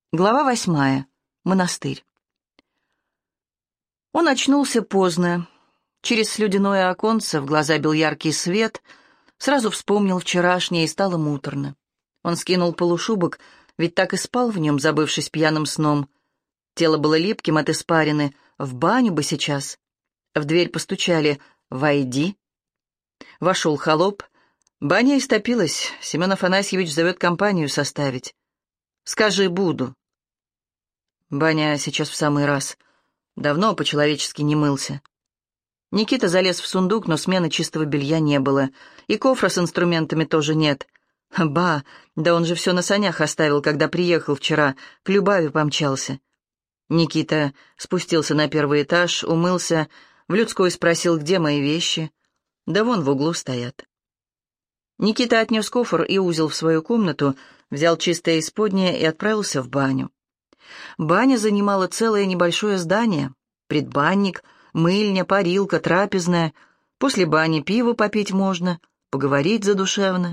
Глава 8. Монастырь. Он очнулся поздно. Через слюдяное оконце в глаза бил яркий свет. Сразу вспомнил вчерашнее, и стало муторно. Он скинул полушубок, ведь так и спал в нем, забывшись пьяным сном. Тело было липким от испарины. В баню бы сейчас. В дверь постучали. «Войди». Вошел холоп. Баня истопилась. Семен Афанасьевич зовет компанию составить. «Скажи, буду». Баня сейчас в самый раз. Давно по-человечески не мылся. Никита залез в сундук, но смены чистого белья не было. И кофра с инструментами тоже нет. Ба, да он же все на санях оставил, когда приехал вчера, к Любави помчался. Никита спустился на первый этаж, умылся, в людской спросил, где мои вещи. Да вон в углу стоят. Никита отнес кофр и узел в свою комнату, взял чистое исподнее и отправился в баню. Баня занимала целое небольшое здание. Предбанник, мыльня, парилка, трапезная. После бани пиво попить можно, поговорить задушевно.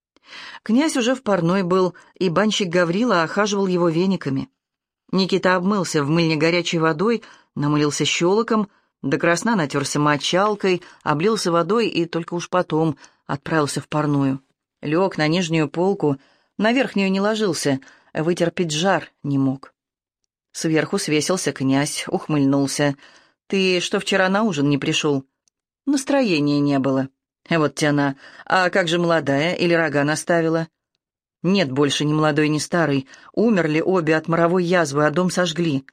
Князь уже в парной был, и банщик Гаврила охаживал его вениками. Никита обмылся в мыльне горячей водой, намылился щелоком, до красна натерся мочалкой, облился водой и только уж потом отправился в парную. Лег на нижнюю полку, на верхнюю не ложился, вытерпеть жар не мог. Сверху свесился князь, ухмыльнулся. «Ты что, вчера на ужин не пришел?» «Настроения не было». «Вот тяна. А как же молодая или рога наставила?» «Нет больше ни молодой, ни старой. Умерли обе от моровой язвы, а дом сожгли».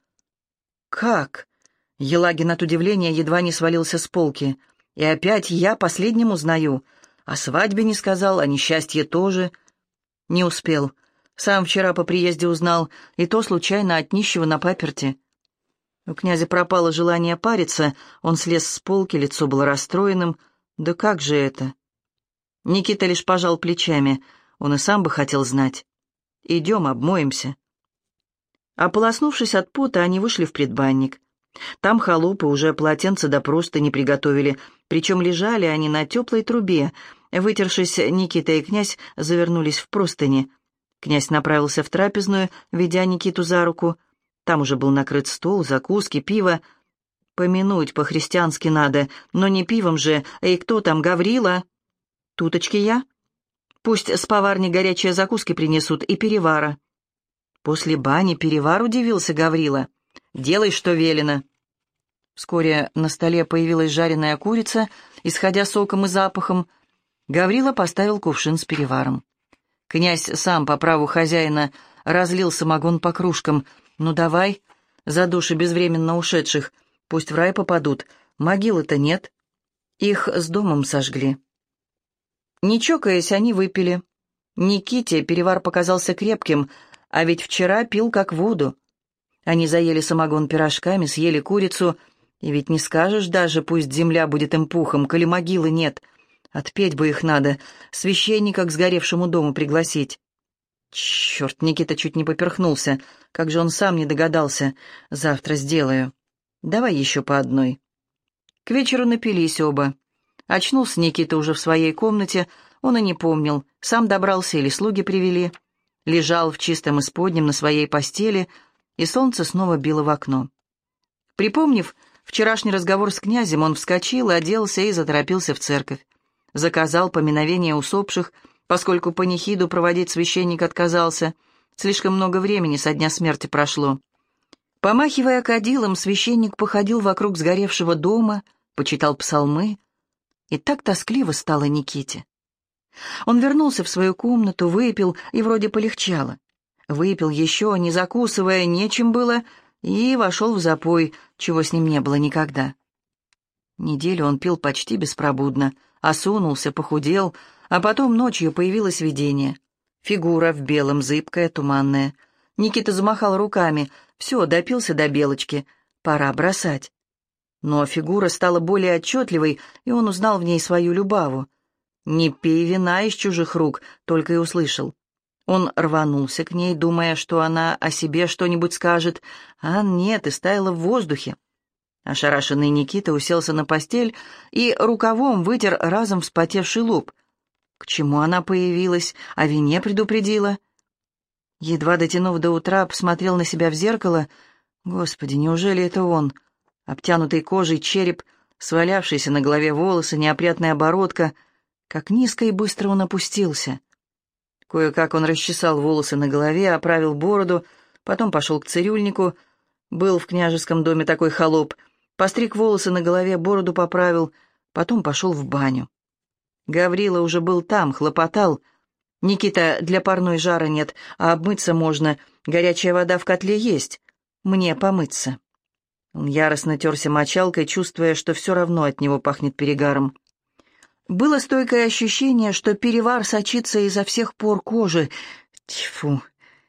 «Как?» Елагин от удивления едва не свалился с полки. «И опять я последним узнаю. О свадьбе не сказал, о несчастье тоже». «Не успел. Сам вчера по приезде узнал, и то случайно от нищего на паперти». У князя пропало желание париться, он слез с полки, лицо было расстроенным. «Да как же это?» Никита лишь пожал плечами, он и сам бы хотел знать. «Идем, обмоемся». Ополоснувшись от пота, они вышли в предбанник. Там холопы уже полотенца до простыни приготовили, причем лежали они на теплой трубе. Вытершись, Никита и князь завернулись в простыни. Князь направился в трапезную, ведя Никиту за руку. Там уже был накрыт стол, закуски, пиво. Помянуть по-христиански надо, но не пивом же. «Эй, кто там, Гаврила?» «Туточки я?» «Пусть с поварни горячие закуски принесут и перевара». После бани перевар, удивился Гаврила. «Делай, что велено». Вскоре на столе появилась жареная курица, исходя соком и запахом. Гаврила поставил кувшин с переваром. Князь сам по праву хозяина разлил самогон по кружкам. «Ну давай, за души безвременно ушедших, пусть в рай попадут, могилы-то нет». Их с домом сожгли. Не чокаясь, они выпили. Никите перевар показался крепким, а ведь вчера пил как воду. Они заели самогон пирожками, съели курицу, и ведь не скажешь даже, пусть земля будет им пухом, коли могилы нет. Отпеть бы их надо, священника к сгоревшему дому пригласить. Черт, Никита чуть не поперхнулся, как же он сам не догадался. Завтра сделаю. Давай еще по одной. К вечеру напились оба. Очнулся Никита уже в своей комнате, он и не помнил, сам добрался или слуги привели. Лежал в чистом исподнем на своей постели, и солнце снова било в окно. Припомнив вчерашний разговор с князем, он вскочил, оделся и заторопился в церковь. Заказал поминовение усопших, поскольку панихиду проводить священник отказался. Слишком много времени со дня смерти прошло. Помахивая кадилом, священник походил вокруг сгоревшего дома, почитал псалмы, и так тоскливо стало Никите. Он вернулся в свою комнату, выпил, и вроде полегчало. Выпил еще, не закусывая, нечем было, и вошел в запой, чего с ним не было никогда. Неделю он пил почти беспробудно, осунулся, похудел, а потом ночью появилось видение. Фигура в белом, зыбкая, туманная. Никита замахал руками. Все, допился до белочки, пора бросать. Но фигура стала более отчетливой, и он узнал в ней свою Любаву. «Не пей вина из чужих рук», только и услышал. Он рванулся к ней, думая, что она о себе что-нибудь скажет, а нет, и стаяла в воздухе. Ошарашенный Никита уселся на постель и рукавом вытер разом вспотевший лоб. К чему она появилась, о вине предупредила? Едва дотянув до утра, посмотрел на себя в зеркало. Господи, неужели это он? Обтянутый кожей череп, свалявшиеся на голове волосы, неопрятная оборотка. Как низко и быстро он опустился. Кое-как он расчесал волосы на голове, оправил бороду, потом пошел к цирюльнику. Был в княжеском доме такой холоп. Постриг волосы на голове, бороду поправил, потом пошел в баню. Гаврила уже был там, хлопотал. «Никита, для парной жара нет, а обмыться можно. Горячая вода в котле есть. Мне помыться». Он яростно терся мочалкой, чувствуя, что все равно от него пахнет перегаром. Было стойкое ощущение, что перевар сочится изо всех пор кожи. Тьфу!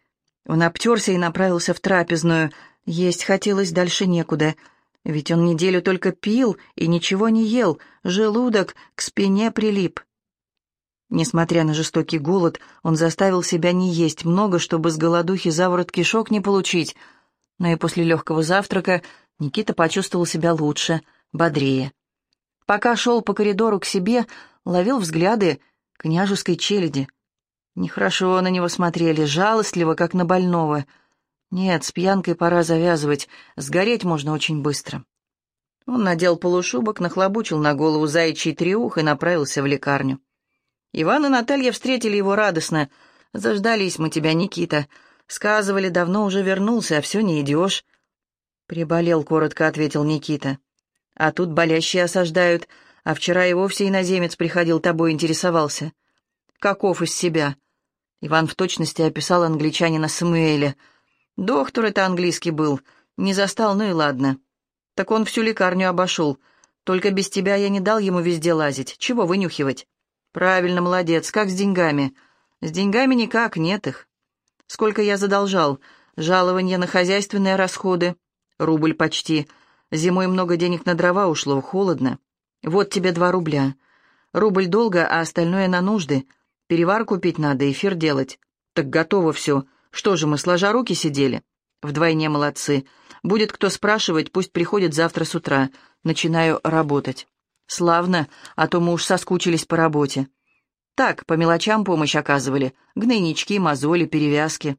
Он обтерся и направился в трапезную. Есть хотелось дальше некуда. Ведь он неделю только пил и ничего не ел. Желудок к спине прилип. Несмотря на жестокий голод, он заставил себя не есть много, чтобы с голодухи заворот кишок не получить. Но и после легкого завтрака Никита почувствовал себя лучше, бодрее. Пока шел по коридору к себе, ловил взгляды княжеской челяди. Нехорошо на него смотрели, жалостливо, как на больного. Нет, с пьянкой пора завязывать, сгореть можно очень быстро. Он надел полушубок, нахлобучил на голову заячий треух и направился в лекарню. Иван и Наталья встретили его радостно. «Заждались мы тебя, Никита. Сказывали, давно уже вернулся, а все не идешь». «Приболел», — коротко ответил Никита. «А тут болящие осаждают, а вчера и вовсе иноземец приходил, тобой интересовался». «Каков из себя?» Иван в точности описал англичанина Самуэля. «Доктор это английский был. Не застал, ну и ладно. Так он всю лекарню обошел. Только без тебя я не дал ему везде лазить. Чего вынюхивать?» «Правильно, молодец. Как с деньгами?» «С деньгами никак, нет их». «Сколько я задолжал? Жалование на хозяйственные расходы?» «Рубль почти. Зимой много денег на дрова ушло, холодно. Вот тебе 2 рубля. Рубль долго, а остальное на нужды. Перевар купить надо, эфир делать. Так готово все. Что же мы, сложа руки сидели?» «Вдвойне молодцы. Будет кто спрашивать, пусть приходит завтра с утра. Начинаю работать». «Славно, а то мы уж соскучились по работе». «Так, по мелочам помощь оказывали. Гнойнички, мозоли, перевязки».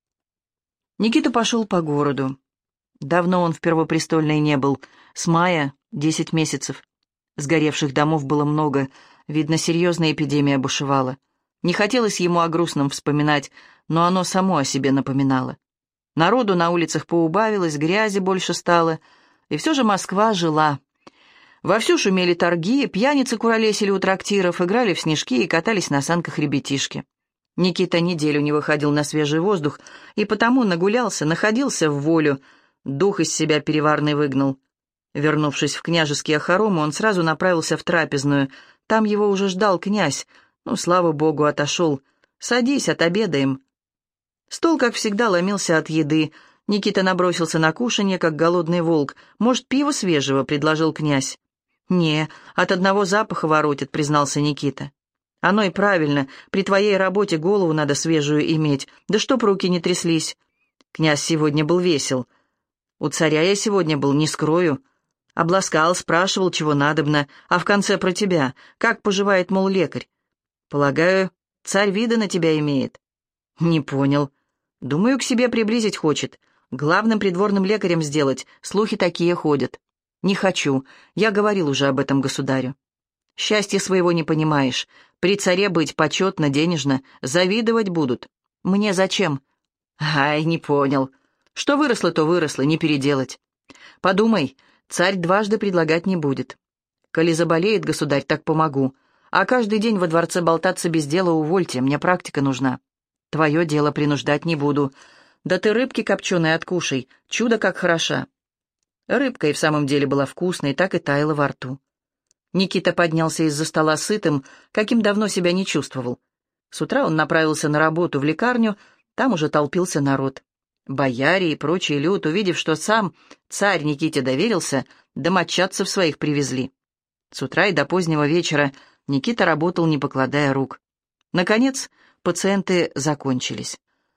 Никита пошел по городу. Давно он в Первопрестольной не был. С мая 10 месяцев. Сгоревших домов было много. Видно, серьезная эпидемия бушевала. Не хотелось ему о грустном вспоминать, но оно само о себе напоминало. Народу на улицах поубавилось, грязи больше стало. И все же Москва жила. Вовсю шумели торги, пьяницы куролесили у трактиров, играли в снежки и катались на санках ребятишки. Никита неделю не выходил на свежий воздух, и потому нагулялся, находился в волю, дух из себя переварный выгнал. Вернувшись в княжеские хоромы, он сразу направился в трапезную. Там его уже ждал князь. Ну, слава богу, отошел. «Садись, отобедаем». Стол, как всегда, ломился от еды. Никита набросился на кушанье, как голодный волк. «Может, пиво свежего?» — предложил князь. «Не, от одного запаха воротит», — признался Никита. «Оно и правильно. При твоей работе голову надо свежую иметь. Да чтоб руки не тряслись». Князь сегодня был весел. «У царя я сегодня был, не скрою. Обласкал, спрашивал, чего надобно, а в конце про тебя. Как поживает, мол, лекарь? Полагаю, царь вида на тебя имеет». «Не понял. Думаю, к себе приблизить хочет. Главным придворным лекарем сделать. Слухи такие ходят». «Не хочу. Я говорил уже об этом государю». «Счастья своего не понимаешь. При царе быть почетно, денежно. Завидовать будут. Мне зачем?» «Ай, не понял. Что выросло, то выросло, не переделать. Подумай, царь дважды предлагать не будет. Коли заболеет государь, так помогу. А каждый день во дворце болтаться без дела увольте, мне практика нужна. Твое дело принуждать не буду. Да ты рыбки копченой откушай, чудо как хороша». Рыбка и в самом деле была вкусной, так и таяла во рту. Никита поднялся из-за стола сытым, каким давно себя не чувствовал. С утра он направился на работу в лекарню, там уже толпился народ. Бояре и прочий люд, увидев, что сам царь Никите доверился, домочадцев своих привезли. С утра и до позднего вечера Никита работал, не покладая рук. Наконец, пациенты закончились.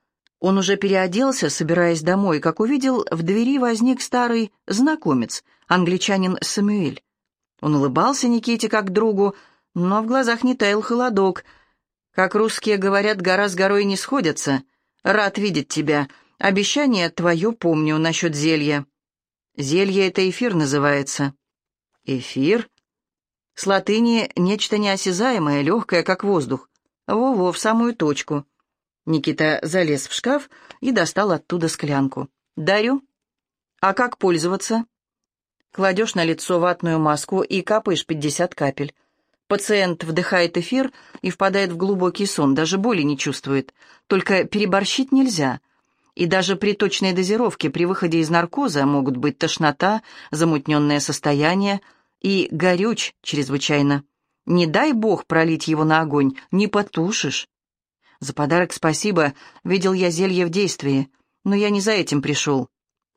Он уже переоделся, собираясь домой, как увидел, в двери возник старый знакомец, англичанин Самуэль. Он улыбался Никите как другу, но в глазах не таял холодок. Как русские говорят, гора с горой не сходятся. «Рад видеть тебя. Обещание твое помню насчет зелья». «Зелье — это эфир называется». «Эфир?» «С латыни нечто неосязаемое, легкое, как воздух». «Во-во, в самую точку». Никита залез в шкаф и достал оттуда склянку. «Дарю». «А как пользоваться?» Кладешь на лицо ватную маску и капаешь 50 капель. Пациент вдыхает эфир и впадает в глубокий сон, даже боли не чувствует. Только переборщить нельзя. И даже при точной дозировке при выходе из наркоза могут быть тошнота, замутненное состояние и горюч чрезвычайно. Не дай бог пролить его на огонь, не потушишь. За подарок спасибо, видел я зелье в действии, но я не за этим пришел.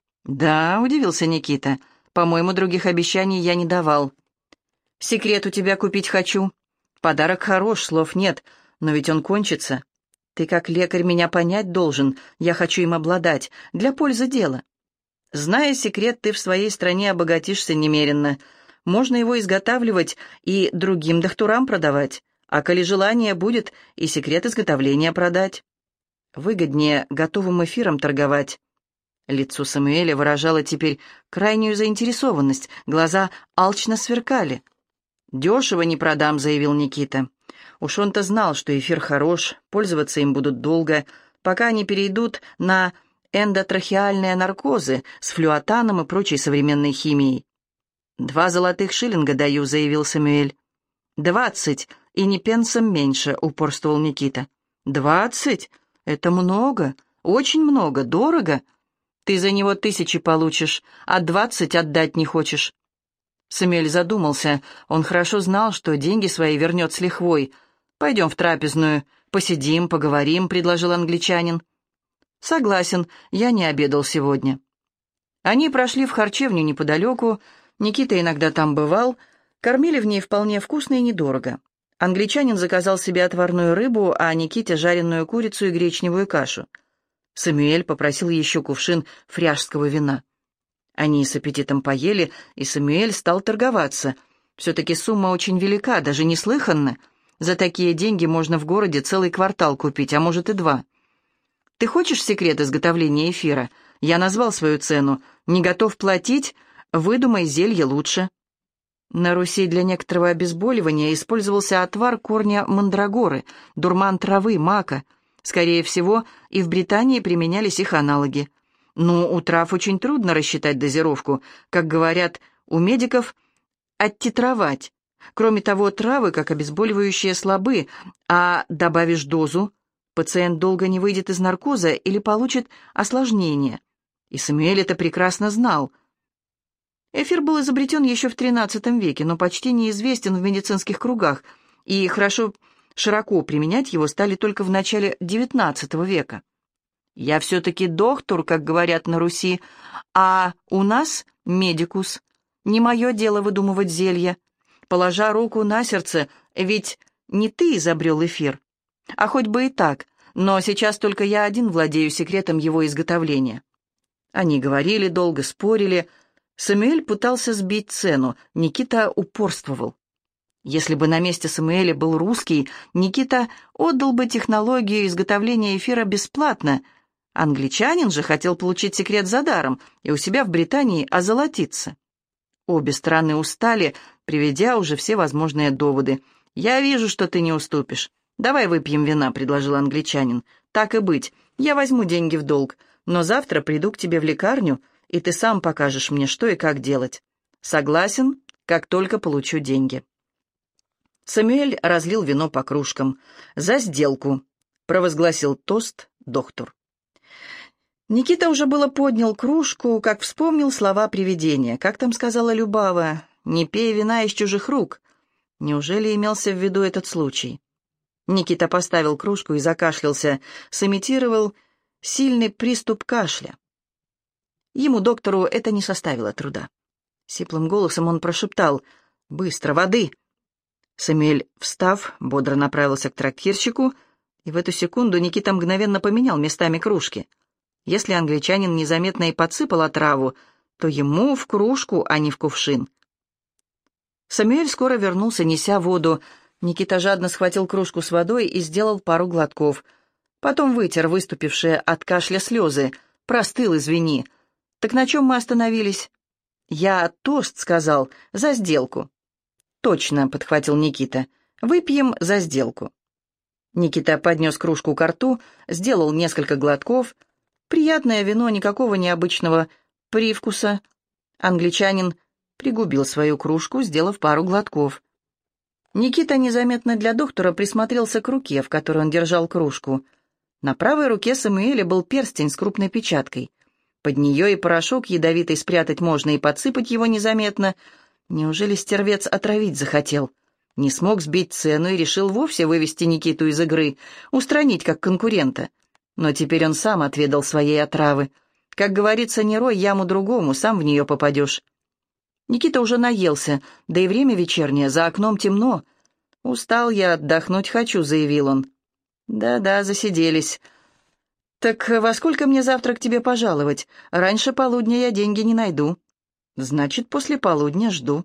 Да, удивился Никита, по-моему, других обещаний я не давал. Секрет у тебя купить хочу. Подарок хорош, слов нет, но ведь он кончится. Ты как лекарь меня понять должен, я хочу им обладать, для пользы дела. Зная секрет, ты в своей стране обогатишься немеренно. Можно его изготавливать и другим докторам продавать, а коли желание будет, и секрет изготовления продать. Выгоднее готовым эфиром торговать. Лицо Самуэля выражало теперь крайнюю заинтересованность, глаза алчно сверкали. «Дешево не продам», — заявил Никита. Уж он-то знал, что эфир хорош, пользоваться им будут долго, пока они перейдут на эндотрахеальные наркозы с флюотаном и прочей современной химией. 2 золотых шиллинга даю», — заявил Самуэль. 20, и ни пенсом меньше», — упорствовал Никита. 20? Это много, очень много, дорого. Ты за него 1000 получишь, а 20 отдать не хочешь». Самуэль задумался. Он хорошо знал, что деньги свои вернет с лихвой. «Пойдем в трапезную, посидим, поговорим», — предложил англичанин. «Согласен, я не обедал сегодня». Они прошли в харчевню неподалеку. Никита иногда там бывал. Кормили в ней вполне вкусно и недорого. Англичанин заказал себе отварную рыбу, а Никите жареную курицу и гречневую кашу. Самуэль попросил еще кувшин фряжского вина. Они с аппетитом поели, и Самуэль стал торговаться. Все-таки сумма очень велика, даже неслыханно. За такие деньги можно в городе целый квартал купить, а может и 2. «Ты хочешь секрет изготовления эфира? Я назвал свою цену. Не готов платить? Выдумай зелье лучше». На Руси для некоторого обезболивания использовался отвар корня мандрагоры, дурман травы, мака. Скорее всего, и в Британии применялись их аналоги. Но у трав очень трудно рассчитать дозировку, как говорят у медиков, оттитровать. Кроме того, травы, как обезболивающие, слабы, а добавишь дозу, пациент долго не выйдет из наркоза или получит осложнение. И Самуэль это прекрасно знал. Эфир был изобретен еще в XIII веке, но почти неизвестен в медицинских кругах, и широко применять его стали только в начале XIX века. «Я все-таки доктор, как говорят на Руси, а у нас медикус. Не мое дело выдумывать зелья. Положа руку на сердце, ведь не ты изобрел эфир. А хоть бы и так, но сейчас только я один владею секретом его изготовления». Они говорили, долго спорили. Самуэль пытался сбить цену, Никита упорствовал. Если бы на месте Самуэля был русский, Никита отдал бы технологию изготовления эфира бесплатно. Англичанин же хотел получить секрет за даром и у себя в Британии озолотиться. Обе стороны устали, приведя уже все возможные доводы. «Я вижу, что ты не уступишь. Давай выпьем вина», — предложил англичанин. «Так и быть, я возьму деньги в долг, но завтра приду к тебе в лекарню, и ты сам покажешь мне, что и как делать. Согласен, как только получу деньги». Самуэль разлил вино по кружкам. «За сделку», — провозгласил тост доктор. Никита уже было поднял кружку, как вспомнил слова привидения. Как там сказала Любава? «Не пей вина из чужих рук». Неужели имелся в виду этот случай? Никита поставил кружку и закашлялся, сымитировал сильный приступ кашля. Ему, доктору, это не составило труда. Сиплым голосом он прошептал: «Быстро, воды!» Самуэль, встав, бодро направился к трактирщику, и в эту секунду Никита мгновенно поменял местами кружки. Если англичанин незаметно и подсыпал отраву, то ему в кружку, а не в кувшин. Самуэль скоро вернулся, неся воду. Никита жадно схватил кружку с водой и сделал пару глотков. Потом вытер выступившие от кашля слезы. «Простыл, извини. Так на чем мы остановились?» «Я тост сказал за сделку». «Точно», — подхватил Никита. «Выпьем за сделку». Никита поднес кружку ко рту, сделал несколько глотков. Приятное вино, никакого необычного привкуса. Англичанин пригубил свою кружку, сделав пару глотков. Никита незаметно для доктора присмотрелся к руке, в которой он держал кружку. На правой руке Самуэля был перстень с крупной печаткой. Под нее и порошок ядовитый спрятать можно, и подсыпать его незаметно. Неужели стервец отравить захотел? Не смог сбить цену и решил вовсе вывести Никиту из игры, устранить как конкурента. Но теперь он сам отведал своей отравы. Как говорится, не рой яму другому, сам в нее попадешь. Никита уже наелся, да и время вечернее, за окном темно. «Устал я, отдохнуть хочу», — заявил он. «Да-да, засиделись. Так во сколько мне завтра к тебе пожаловать? Раньше полудня я деньги не найду». «Значит, после полудня жду».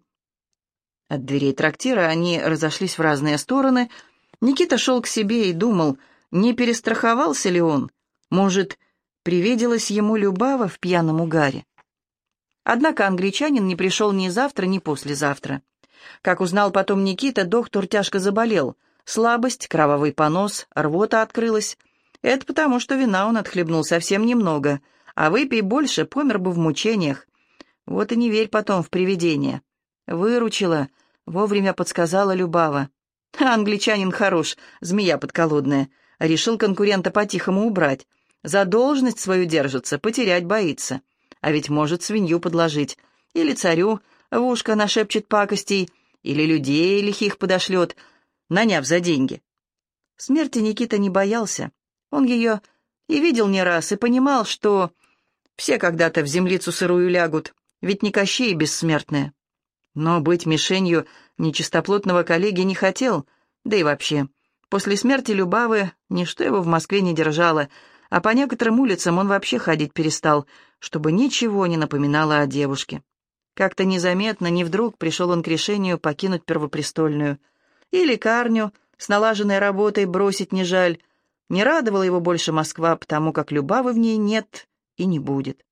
От дверей трактира они разошлись в разные стороны. Никита шел к себе и думал, не перестраховался ли он. Может, привиделась ему Любава в пьяном угаре. Однако англичанин не пришел ни завтра, ни послезавтра. Как узнал потом Никита, доктор тяжко заболел. Слабость, кровавый понос, рвота открылась. Это потому, что вина он отхлебнул совсем немного, а выпей больше, помер бы в мучениях. Вот и не верь потом в привидения. Выручила, вовремя подсказала Любава. Англичанин хорош, змея подколодная. Решил конкурента по-тихому убрать. За должность свою держится, потерять боится. А ведь может свинью подложить. Или царю в ушко нашепчет пакостей, или людей лихих подошлет, наняв за деньги. Смерти Никита не боялся. Он ее и видел не раз, и понимал, что все когда-то в землицу сырую лягут, ведь не Кощей бессмертные. Но быть мишенью нечистоплотного коллеги не хотел, да и вообще. После смерти Любавы ничто его в Москве не держало, а по некоторым улицам он вообще ходить перестал, чтобы ничего не напоминало о девушке. Как-то незаметно, не вдруг пришел он к решению покинуть Первопрестольную. И лекарню с налаженной работой бросить не жаль. Не радовала его больше Москва, потому как Любавы в ней нет и не будет.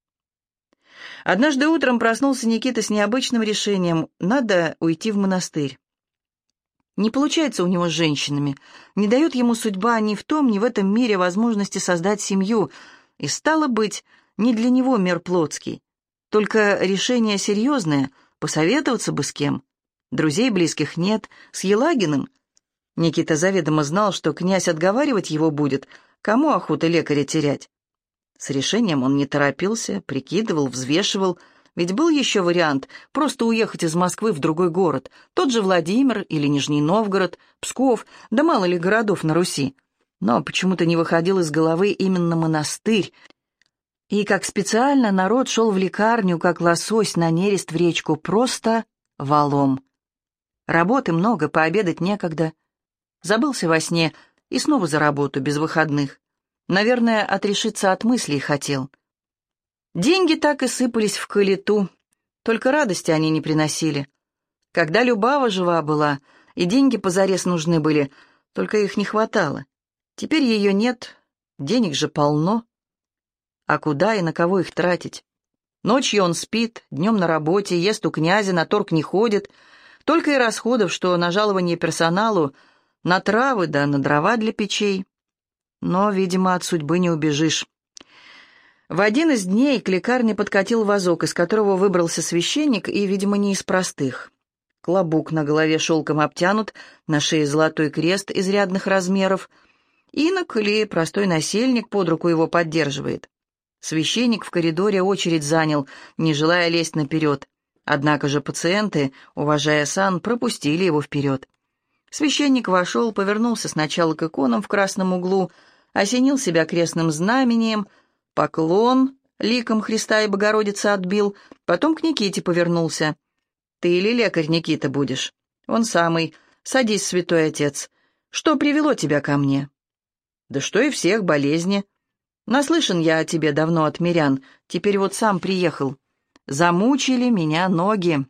Однажды утром проснулся Никита с необычным решением: надо уйти в монастырь. Не получается у него с женщинами, не дает ему судьба ни в том, ни в этом мире возможности создать семью, и, стало быть, не для него мир плотский. Только решение серьезное, посоветоваться бы с кем. Друзей близких нет, с Елагиным. Никита заведомо знал, что князь отговаривать его будет, кому охота лекаря терять. С решением он не торопился, прикидывал, взвешивал, ведь был еще вариант просто уехать из Москвы в другой город, тот же Владимир или Нижний Новгород, Псков, да мало ли городов на Руси. Но почему-то не выходил из головы именно монастырь, и как специально народ шел в лекарню, как лосось на нерест в речку, просто валом. Работы много, пообедать некогда. Забылся во сне и снова за работу, без выходных. Наверное, отрешиться от мыслей хотел. Деньги так и сыпались в калиту, только радости они не приносили. Когда Любава жива была, и деньги позарез нужны были, только их не хватало. Теперь ее нет, денег же полно. А куда и на кого их тратить? Ночью он спит, днем на работе, ест у князя, на торг не ходит. Только и расходов, что на жалование персоналу, на травы да на дрова для печей. Но, видимо, от судьбы не убежишь. В один из дней к лекарне подкатил вазок, из которого выбрался священник, и, видимо, не из простых. Клобук на голове шелком обтянут, на шее золотой крест изрядных размеров. Инок или простой насельник под руку его поддерживает. Священник в коридоре очередь занял, не желая лезть наперед. Однако же пациенты, уважая сан, пропустили его вперед. Священник вошел, повернулся сначала к иконам в красном углу, осенил себя крестным знамением, поклон ликом Христа и Богородицы отбил, потом к Никите повернулся. «Ты или лекарь, Никита, будешь?» «Он самый. Садись, святой отец. Что привело тебя ко мне?» «Да что и всех, болезни. Наслышан я о тебе давно от мирян, теперь вот сам приехал. Замучили меня ноги.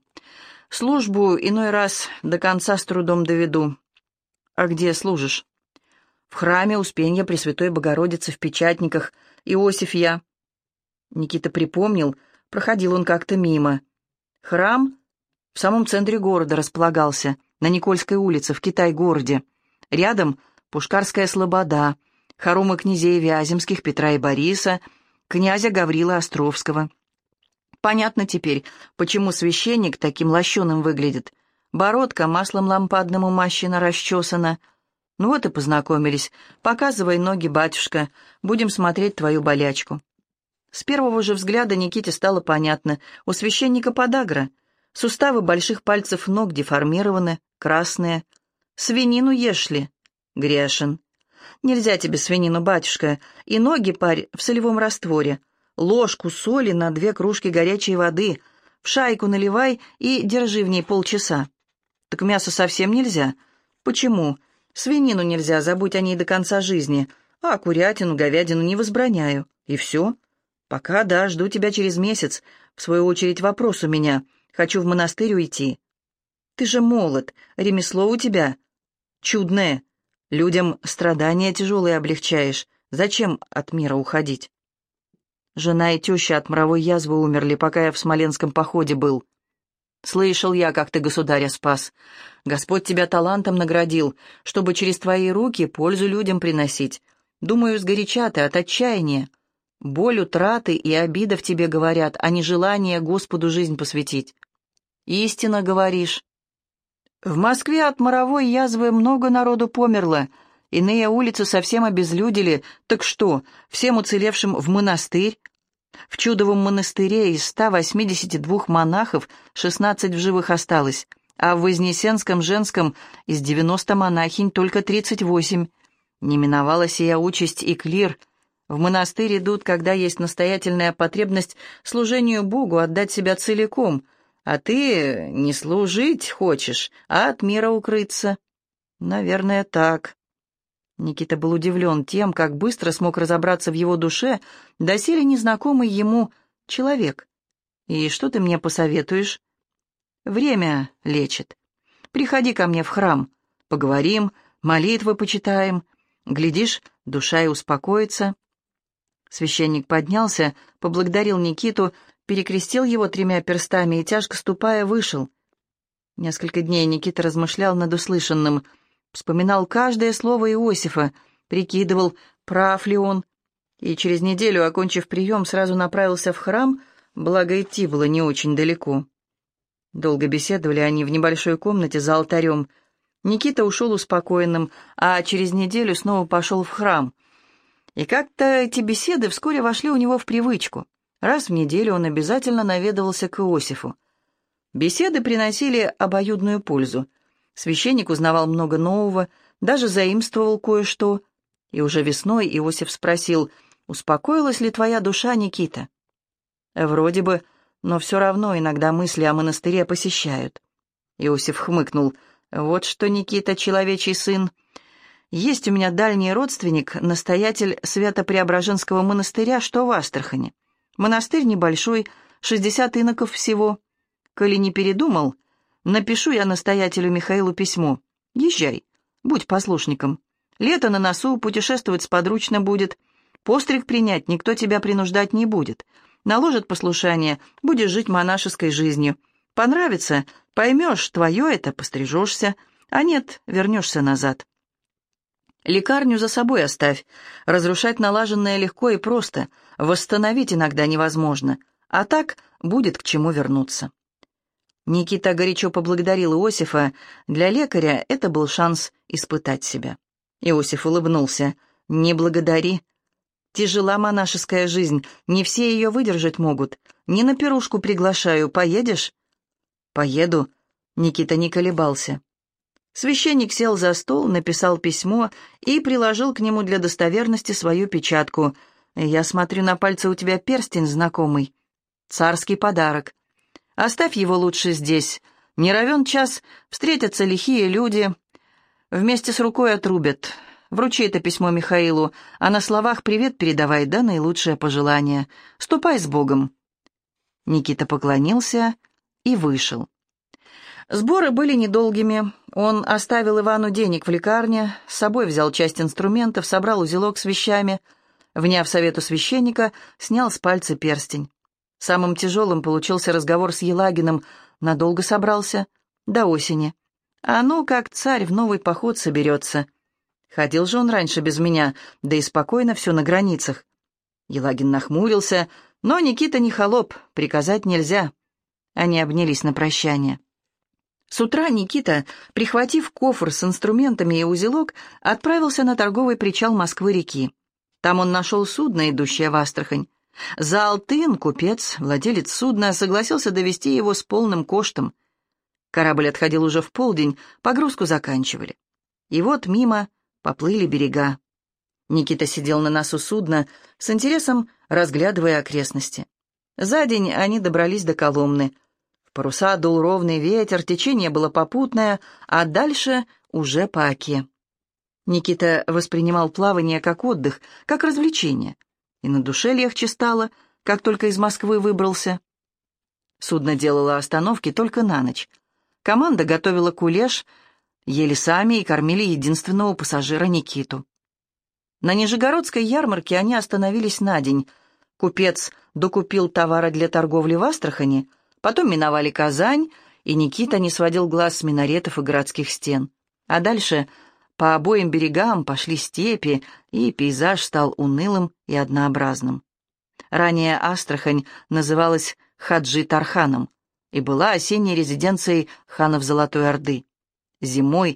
Службу иной раз до конца с трудом доведу». «А где служишь?» В храме Успенья Пресвятой Богородицы в Печатниках. Иосиф я». Никита припомнил, проходил он как-то мимо. Храм в самом центре города располагался, на Никольской улице, в Китай-городе. Рядом Пушкарская слобода, хоромы князей Вяземских, Петра и Бориса, князя Гаврила Островского. Понятно теперь, почему священник таким лощеным выглядит. Бородка маслом лампадным умащена, расчесана. Ну вот и познакомились. Показывай ноги, батюшка, будем смотреть твою болячку. С первого же взгляда Никите стало понятно, у священника подагра. Суставы больших пальцев ног деформированы, красные. «Свинину ешь ли?» «Грешен». «Нельзя тебе свинину, батюшка, и ноги парь в солевом растворе. Ложку соли на 2 кружки горячей воды, в шайку наливай и держи в ней полчаса». «Так мясо совсем нельзя?» «Почему? Свинину нельзя, забудь о ней до конца жизни, а курятину, говядину не возбраняю. И все. Пока, да, жду тебя через месяц. В свою очередь вопрос у меня. Хочу в монастырь уйти». «Ты же молод, ремесло у тебя чудное. Людям страдания тяжелые облегчаешь. Зачем от мира уходить?» «Жена и теща от моровой язвы умерли, пока я в Смоленском походе был. Слышал я, как ты государя спас. Господь тебя талантом наградил, чтобы через твои руки пользу людям приносить. Думаю, сгоряча ты от отчаяния. Боль утраты и обида в тебе говорят, а не желание Господу жизнь посвятить. Истинно говоришь. В Москве от моровой язвы много народу померло. Иные улицы совсем обезлюдили. Так что, всем уцелевшим в монастырь? В Чудовом монастыре из 182 монахов 16 в живых осталось, а в Вознесенском женском из 90 монахинь только 38. Не миновала сия участь и клир. В монастырь идут, когда есть настоятельная потребность служению Богу отдать себя целиком, а ты не служить хочешь, а от мира укрыться. Наверное, так. Никита был удивлен тем, как быстро смог разобраться в его душе доселе незнакомый ему человек. «И что ты мне посоветуешь?» «Время лечит. Приходи ко мне в храм, поговорим, молитвы почитаем. Глядишь, душа и успокоится». Священник поднялся, поблагодарил Никиту, перекрестил его 3 перстами и, тяжко ступая, вышел. Несколько дней Никита размышлял над услышанным, вспоминал каждое слово Иосифа, прикидывал, прав ли он, и через неделю, окончив прием, сразу направился в храм, благо идти было не очень далеко. Долго беседовали они в небольшой комнате за алтарем. Никита ушел успокоенным, а через неделю снова пошел в храм. И как-то эти беседы вскоре вошли у него в привычку. Раз в неделю он обязательно наведывался к Иосифу. Беседы приносили обоюдную пользу. Священник узнавал много нового, даже заимствовал кое-что. И уже весной Иосиф спросил: «Успокоилась ли твоя душа, Никита?» «Вроде бы, но все равно иногда мысли о монастыре посещают». Иосиф хмыкнул: «Вот что, Никита, человечий сын, есть у меня дальний родственник, настоятель Свято-Преображенского монастыря, что в Астрахани. Монастырь небольшой, 60 иноков всего. Коли не передумал, напишу я настоятелю Михаилу письмо. Езжай, будь послушником. Лето на носу, путешествовать сподручно будет. Постриг принять никто тебя принуждать не будет. Наложат послушание, будешь жить монашеской жизнью. Понравится, поймешь, твое это, пострижешься, а нет, вернешься назад. Лекарню за собой оставь. Разрушать налаженное легко и просто, восстановить иногда невозможно, а так будет к чему вернуться». Никита горячо поблагодарил Иосифа. Для лекаря это был шанс испытать себя. Иосиф улыбнулся. «Не благодари. Тяжела монашеская жизнь, не все ее выдержать могут. Не на пирушку приглашаю, поедешь?» «Поеду», — Никита не колебался. Священник сел за стол, написал письмо и приложил к нему для достоверности свою печатку. «Я смотрю, на пальце у тебя перстень знакомый. Царский подарок. Оставь его лучше здесь. Не равен час, встретятся лихие люди. Вместе с рукой отрубят. Вручи это письмо Михаилу, а на словах привет передавай, да наилучшее пожелание. Ступай с Богом». Никита поклонился и вышел. Сборы были недолгими. Он оставил Ивану денег в лекарне, с собой взял часть инструментов, собрал узелок с вещами, вняв совету священника, снял с пальца перстень. Самым тяжелым получился разговор с Елагиным. Надолго собрался? До осени. А ну, как царь в новый поход соберется. Ходил же он раньше без меня, да и спокойно все на границах. Елагин нахмурился, но Никита не холоп, приказать нельзя. Они обнялись на прощание. С утра Никита, прихватив кофр с инструментами и узелок, отправился на торговый причал Москвы-реки. Там он нашел судно, идущее в Астрахань. Заалтын, купец, владелец судна, согласился довести его с полным коштом. Корабль отходил уже в полдень, погрузку заканчивали. И вот мимо поплыли берега. Никита сидел на носу судна, с интересом разглядывая окрестности. За день они добрались до Коломны. В паруса дул ровный ветер, течение было попутное, а дальше уже по оке. Никита воспринимал плавание как отдых, как развлечение. И на душе легче стало, как только из Москвы выбрался. Судно делало остановки только на ночь. Команда готовила кулеш, ели сами и кормили единственного пассажира Никиту. На Нижегородской ярмарке они остановились на день. Купец докупил товара для торговли в Астрахани, потом миновали Казань, и Никита не сводил глаз с минаретов и городских стен. А дальше по обоим берегам пошли степи, и пейзаж стал унылым и однообразным. Ранее Астрахань называлась Хаджи-Тарханом и была осенней резиденцией ханов Золотой Орды. Зимой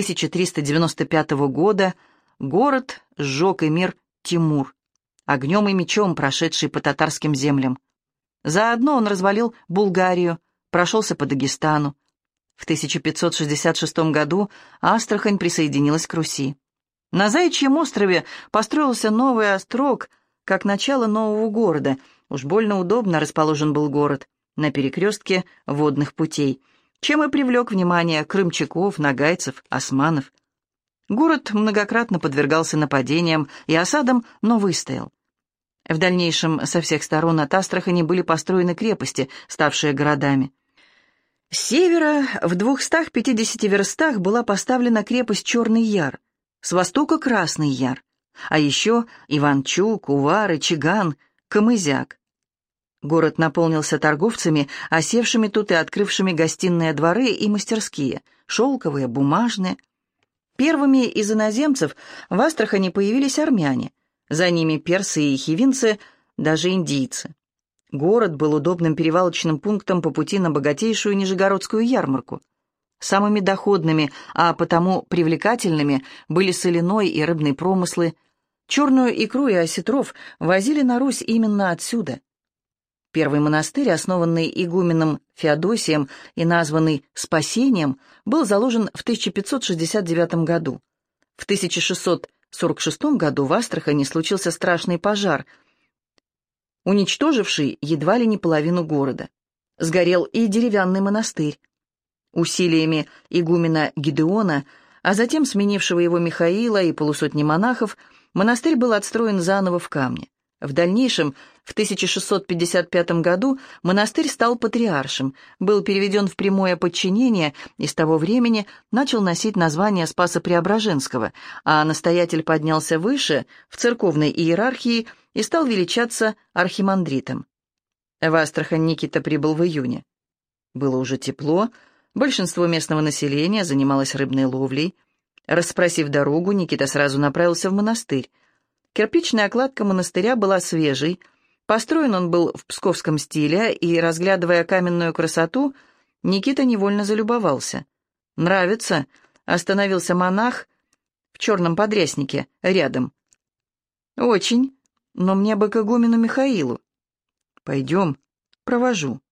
1395 года город сжег эмир Тимур, огнем и мечом прошедший по татарским землям. Заодно он развалил Булгарию, прошелся по Дагестану. В 1566 году Астрахань присоединилась к Руси. На Заячьем острове построился новый острог, как начало нового города. Уж больно удобно расположен был город на перекрестке водных путей, чем и привлек внимание крымчаков, нагайцев, османов. Город многократно подвергался нападениям и осадам, но выстоял. В дальнейшем со всех сторон от Астрахани были построены крепости, ставшие городами. С севера в 250 верстах была поставлена крепость Черный Яр, с востока Красный Яр, а еще Иванчук, Увар, Чиган, Камызяк. Город наполнился торговцами, осевшими тут и открывшими гостиные дворы и мастерские, шелковые, бумажные. Первыми из иноземцев в Астрахани появились армяне, за ними персы и хивинцы, даже индийцы. Город был удобным перевалочным пунктом по пути на богатейшую Нижегородскую ярмарку. Самыми доходными, а потому привлекательными, были соляной и рыбный промыслы. Черную икру и осетров возили на Русь именно отсюда. Первый монастырь, основанный игуменом Феодосием и названный Спасением, был заложен в 1569 году. В 1646 году в Астрахани случился страшный пожар, уничтоживший едва ли не половину города. Сгорел и деревянный монастырь. Усилиями игумена Гидеона, а затем сменившего его Михаила и полусотни монахов, монастырь был отстроен заново в камне. В дальнейшем, в 1655 году, монастырь стал патриаршим, был переведен в прямое подчинение и с того времени начал носить название Спаса-Преображенского, а настоятель поднялся выше, в церковной иерархии, и стал величаться архимандритом. В Астрахань Никита прибыл в июне. Было уже тепло, большинство местного населения занималось рыбной ловлей. Расспросив дорогу, Никита сразу направился в монастырь. Кирпичная окладка монастыря была свежей, построен он был в псковском стиле, и, разглядывая каменную красоту, Никита невольно залюбовался. «Нравится?» — остановился монах в черном подряснике рядом. «Очень, но мне бы к игумену Михаилу». «Пойдем, провожу».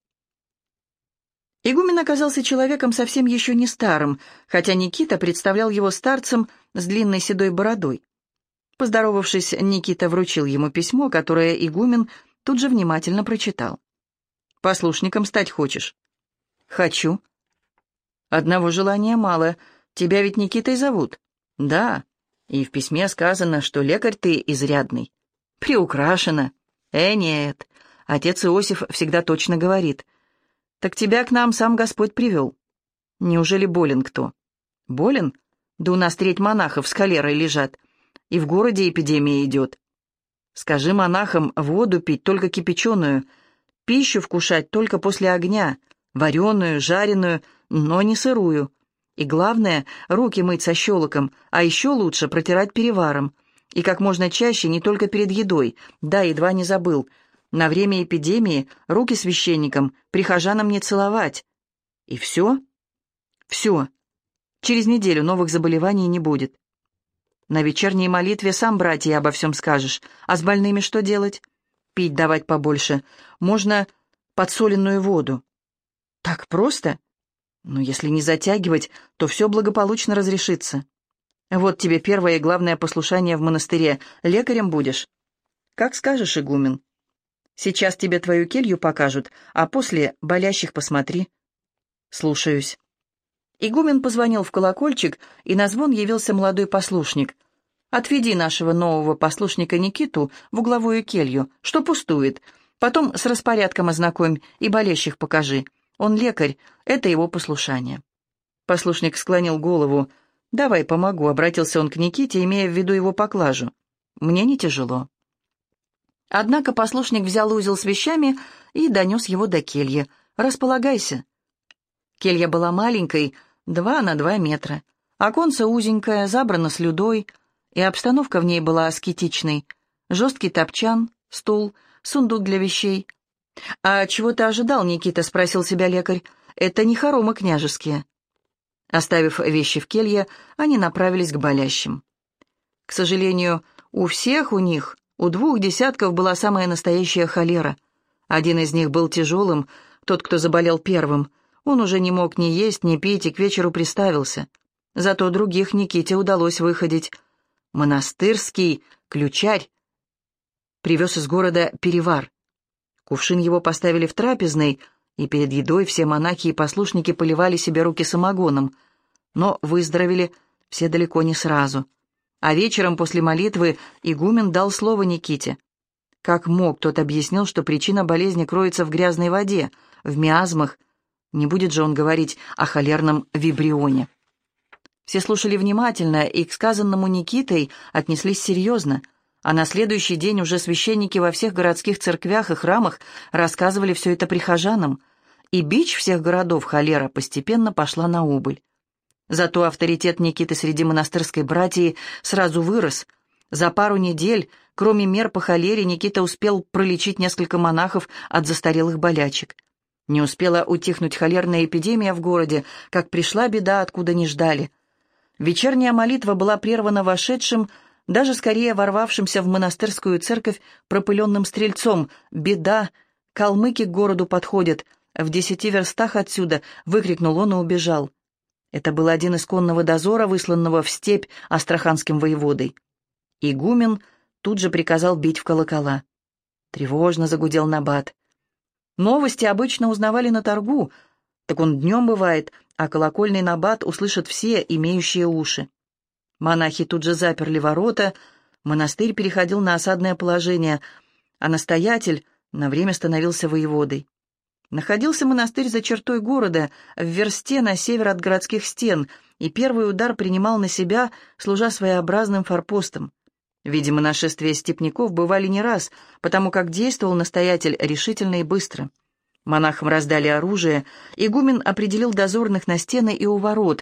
Игумен оказался человеком совсем еще не старым, хотя Никита представлял его старцем с длинной седой бородой. Поздоровавшись, Никита вручил ему письмо, которое игумен тут же внимательно прочитал. «Послушником стать хочешь?» «Хочу». «Одного желания мало. Тебя ведь Никитой зовут?» «Да. И в письме сказано, что лекарь ты изрядный». «Приукрашено». Нет. Отец Иосиф всегда точно говорит. «Так тебя к нам сам Господь привел». Неужели болен кто? Болен? Да у нас треть монахов с холерой лежат. И в городе эпидемия идет. Скажи монахам воду пить только кипяченую, пищу вкушать только после огня, вареную, жареную, но не сырую. И главное, руки мыть со щелоком, а еще лучше протирать переваром. И как можно чаще, не только перед едой. Да, едва не забыл. На время эпидемии руки священникам, прихожанам не целовать. И все? Все. Через неделю новых заболеваний не будет. На вечерней молитве сам братья обо всем скажешь. А с больными что делать? Пить давать побольше. Можно подсоленную воду. Так просто? Но если не затягивать, то все благополучно разрешится. Вот тебе первое и главное послушание в монастыре. Лекарем будешь? Как скажешь, игумен. Сейчас тебе твою келью покажут, а после болящих посмотри. Слушаюсь. Игумен позвонил в колокольчик, и на звон явился молодой послушник. «Отведи нашего нового послушника Никиту в угловую келью, что пустует. Потом с распорядком ознакомь и болящих покажи. Он лекарь, это его послушание». Послушник склонил голову. «Давай помогу», — обратился он к Никите, имея в виду его поклажу. «Мне не тяжело». Однако послушник взял узел с вещами и донес его до кельи. «Располагайся». Келья была маленькой, 2 на 2 метра. Оконце узенькое, забрано слюдой, и обстановка в ней была аскетичной. Жесткий топчан, стул, сундук для вещей. «А чего ты ожидал, Никита?» — спросил себя лекарь. «Это не хоромы княжеские». Оставив вещи в келье, они направились к болящим. К сожалению, у всех у них, у 2 десятков была самая настоящая холера. Один из них был тяжелым, тот, кто заболел первым. Он уже не мог ни есть, ни пить и к вечеру приставился. Зато других Никите удалось выходить. Монастырский ключарь привез из города перевар. Кувшин его поставили в трапезной, и перед едой все монахи и послушники поливали себе руки самогоном. Но выздоровели все далеко не сразу. А вечером после молитвы игумен дал слово Никите. Как мог, тот объяснил, что причина болезни кроется в грязной воде, в миазмах. Не будет же он говорить о холерном вибрионе. Все слушали внимательно и к сказанному Никитой отнеслись серьезно, а на следующий день уже священники во всех городских церквях и храмах рассказывали все это прихожанам, и бич всех городов холера постепенно пошла на убыль. Зато авторитет Никиты среди монастырской братьи сразу вырос. За пару недель, кроме мер по холере, Никита успел пролечить несколько монахов от застарелых болячек. Не успела утихнуть холерная эпидемия в городе, как пришла беда, откуда не ждали. Вечерняя молитва была прервана вошедшим, даже скорее ворвавшимся в монастырскую церковь пропыленным стрельцом. «Беда! Калмыки к городу подходят! В 10 верстах отсюда!» — выкрикнул он и убежал. Это был один из конного дозора, высланного в степь астраханским воеводой. Игумен тут же приказал бить в колокола. Тревожно загудел набат. Новости обычно узнавали на торгу, так он днем бывает, а колокольный набат услышат все, имеющие уши. Монахи тут же заперли ворота, монастырь переходил на осадное положение, а настоятель на время становился воеводой. Находился монастырь за чертой города, в версте на север от городских стен, и первый удар принимал на себя, служа своеобразным форпостом. Видимо, нашествия степняков бывали не раз, потому как действовал настоятель решительно и быстро. Монахам раздали оружие, игумен определил дозорных на стены и у ворот.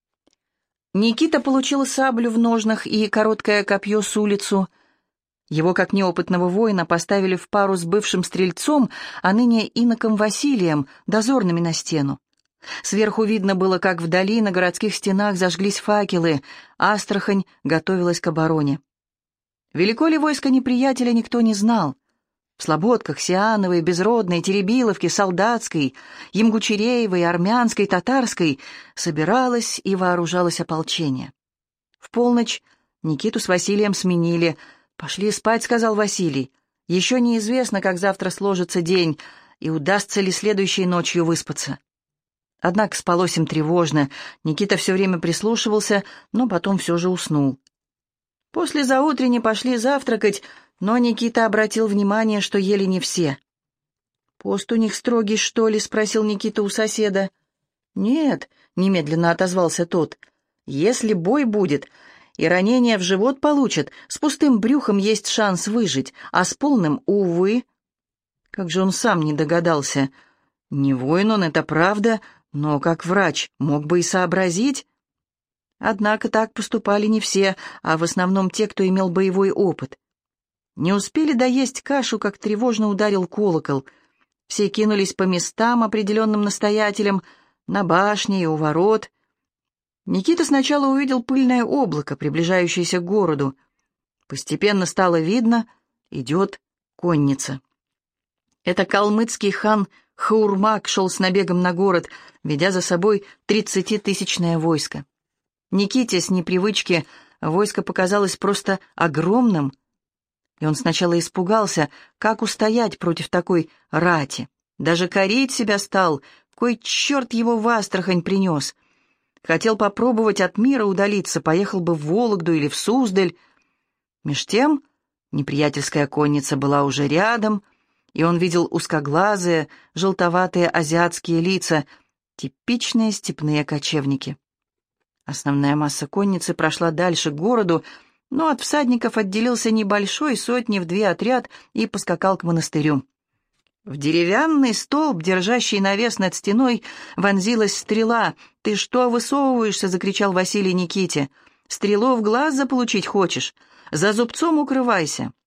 Никита получил саблю в ножнах и короткое копье с улицу. Его, как неопытного воина, поставили в пару с бывшим стрельцом, а ныне иноком Василием, дозорными на стену. Сверху видно было, как вдали на городских стенах зажглись факелы. Астрахань готовилась к обороне. Велико ли войско неприятеля, никто не знал. В Слободках, Сиановой, Безродной, Теребиловке, Солдатской, Ямгучереевой, Армянской, Татарской собиралось и вооружалось ополчение. В полночь Никиту с Василием сменили. «Пошли спать», — сказал Василий. «Еще неизвестно, как завтра сложится день, и удастся ли следующей ночью выспаться». Однако спалось им тревожно. Никита все время прислушивался, но потом все же уснул. После заутренне пошли завтракать, но Никита обратил внимание, что ели не все. «Пост у них строгий, что ли?» — спросил Никита у соседа. «Нет», — немедленно отозвался тот, — «если бой будет и ранение в живот получат, с пустым брюхом есть шанс выжить, а с полным, увы». Как же он сам не догадался. Не воин он, это правда, но как врач мог бы и сообразить. Однако так поступали не все, а в основном те, кто имел боевой опыт. Не успели доесть кашу, как тревожно ударил колокол. Все кинулись по местам, определенным настоятелем, на башне и у ворот. Никита сначала увидел пыльное облако, приближающееся к городу. Постепенно стало видно, идет конница. Это калмыцкий хан Хаурмак шел с набегом на город, ведя за собой 30-тысячное войско. Никите с непривычки войско показалось просто огромным, и он сначала испугался, как устоять против такой рати. Даже корить себя стал, кой черт его в Астрахань принес. Хотел попробовать от мира удалиться, поехал бы в Вологду или в Суздаль. Меж тем неприятельская конница была уже рядом, и он видел узкоглазые, желтоватые азиатские лица, типичные степные кочевники. Основная масса конницы прошла дальше к городу, но от всадников отделился небольшой, 100-2 отряд и поскакал к монастырю. В деревянный столб, держащий навес над стеной, вонзилась стрела. «Ты что высовываешься?» — закричал Василий Никите. «Стрелу в глаз заполучить хочешь? За зубцом укрывайся!»